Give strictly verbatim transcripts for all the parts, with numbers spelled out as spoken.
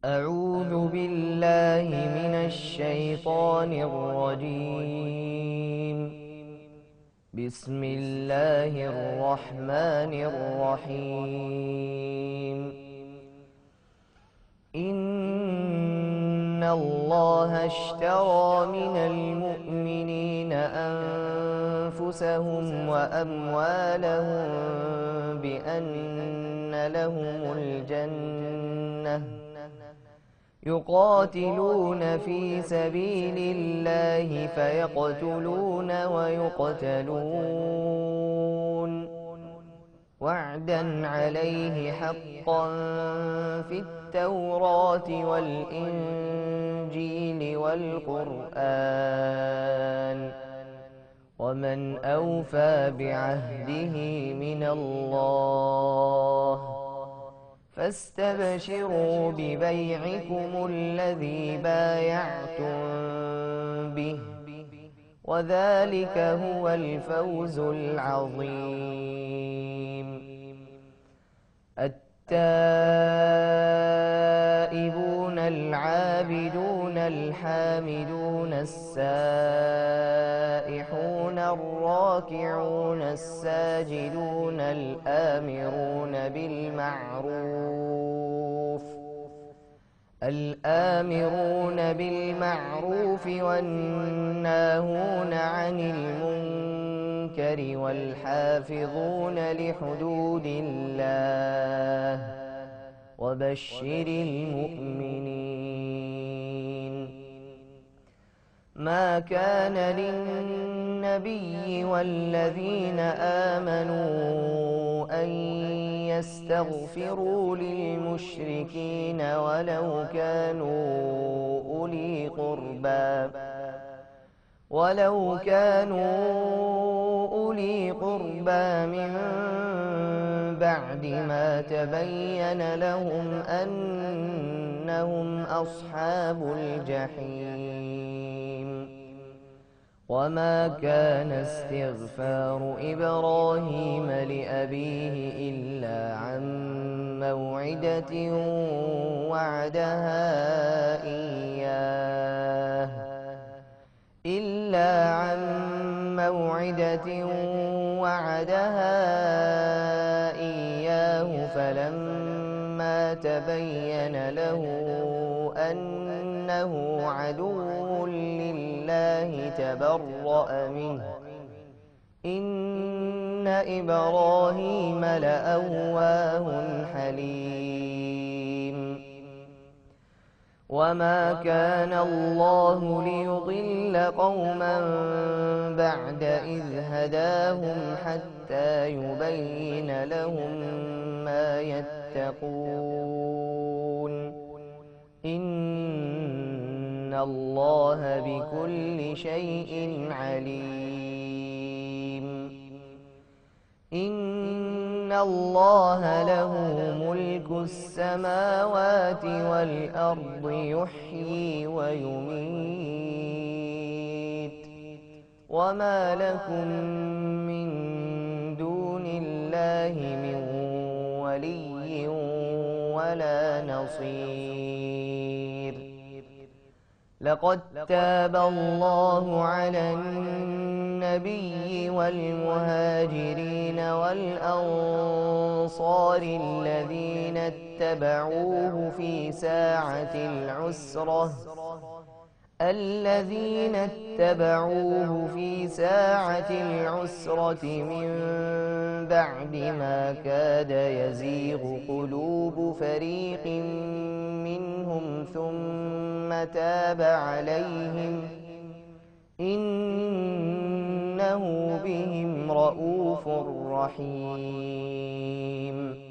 أعوذ بالله من الشيطان الرجيم. بسم الله الرحمن الرحيم. إن الله اشترى من المؤمنين أنفسهم وأموالهم بأن لهم الجنة يقاتلون في سبيل الله فيقتلون ويقتلون وعدا عليه حقا في التوراة والإنجيل والقرآن ومن أوفى بعهده من الله فاستبشروا ببيعكم الذي بايعتم به وذلك هو الفوز العظيم. التائبون العابدون الحامدون السائحون الراكعون الساجدون الآمرون بالمعروف الآمرون بالمعروف والناهون عن المنكر والحافظون لحدود الله وبشر المؤمنين. ما كان للنبي والذين آمنوا أن يستغفروا للمشركين ولو كانوا أولي قربى ولو كانوا أولي قربى من بعد ما تبين لهم أنهم أصحاب الجحيم. وما كان استغفار إبراهيم لأبيه إلا عن موعدة وعدها إياه إلا عن موعدة وعدها إياه فلما تبين له أنه عدو لله تبرأ منه إن إبراهيم لأواه حليم. وما كان الله ليضل قوما بعد إذ هداهم حتى يبين لهم ما يتقون إن الله بكل شيء عليم. إن الله له ملك السماوات والأرض يحيي ويميت وما لكم من دون الله من ولي ولا نصير. لقد تاب الله على النبي والمهاجرين والأنصار الذين اتبعوه في ساعة العسرة الذين اتبعوه في ساعة العسرة من بعد ما كاد يزيغ قلوب فريق منهم ثم تاب عليهم إنه بهم رءوف رحيم.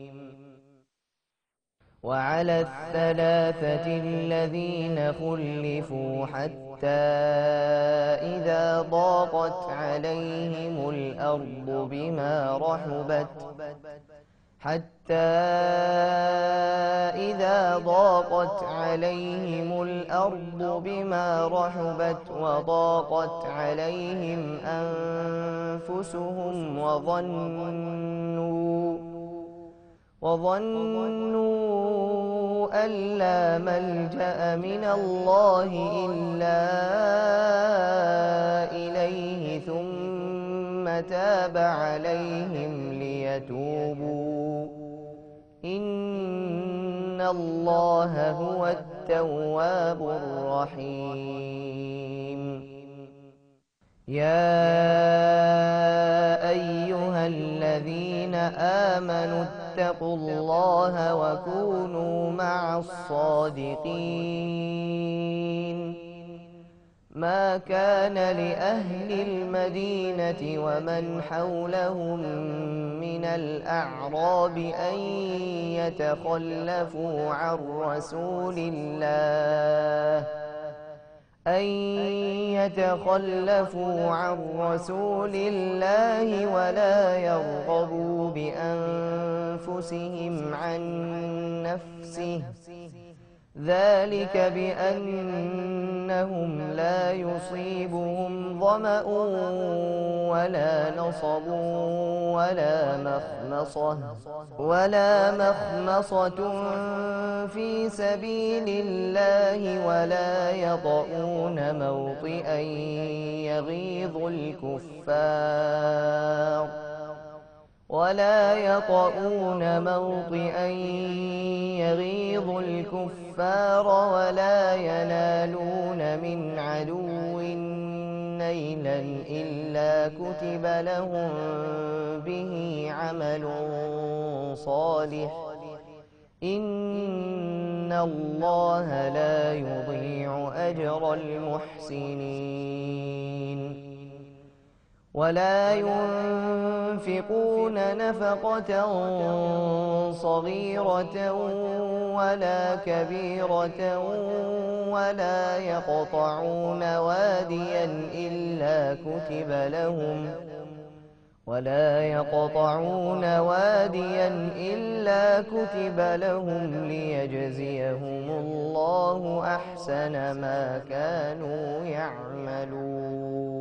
وعلى الثلاثة الذين خلفوا حتى إذا ضاقت عليهم الأرض بما رحبت حتى إذا ضاقت عليهم الأرض بما رحبت وضاقت عليهم أنفسهم وظنوا وظنوا أن لا ملجأ من الله إلا إليه ثم تاب عليهم ليتوبوا إن الله هو التواب الرحيم. يا أيها الذين آمنوا اتقوا الله وكونوا مع الصادقين. ما كان لأهل المدينة ومن حولهم من الأعراب أن يتخلفوا عن رسول الله أن يتخلفوا عن رسول الله ولا يرغبوا بأنفسهم عن نفسه ذلك بأنهم لا يصيبهم ظمأ ولا نصب ولا مخمصة ولا مخمصة في سبيل الله ولا يطؤون موطئا يغيظ الكفار ولا يطؤون موطئا يغيظ الكفار ولا ينالون من عدو نيلا إلا كتب لهم به عمل صالح إن الله لا يضيع أجر المحسنين. ولا ينفقون نفقة صغيرة ولا كبيرة ولا يقطعون واديا إلا كتب لهم ولا يقطعون واديا إلا كتب لهم ليجزيهم الله أحسن ما كانوا يعملون.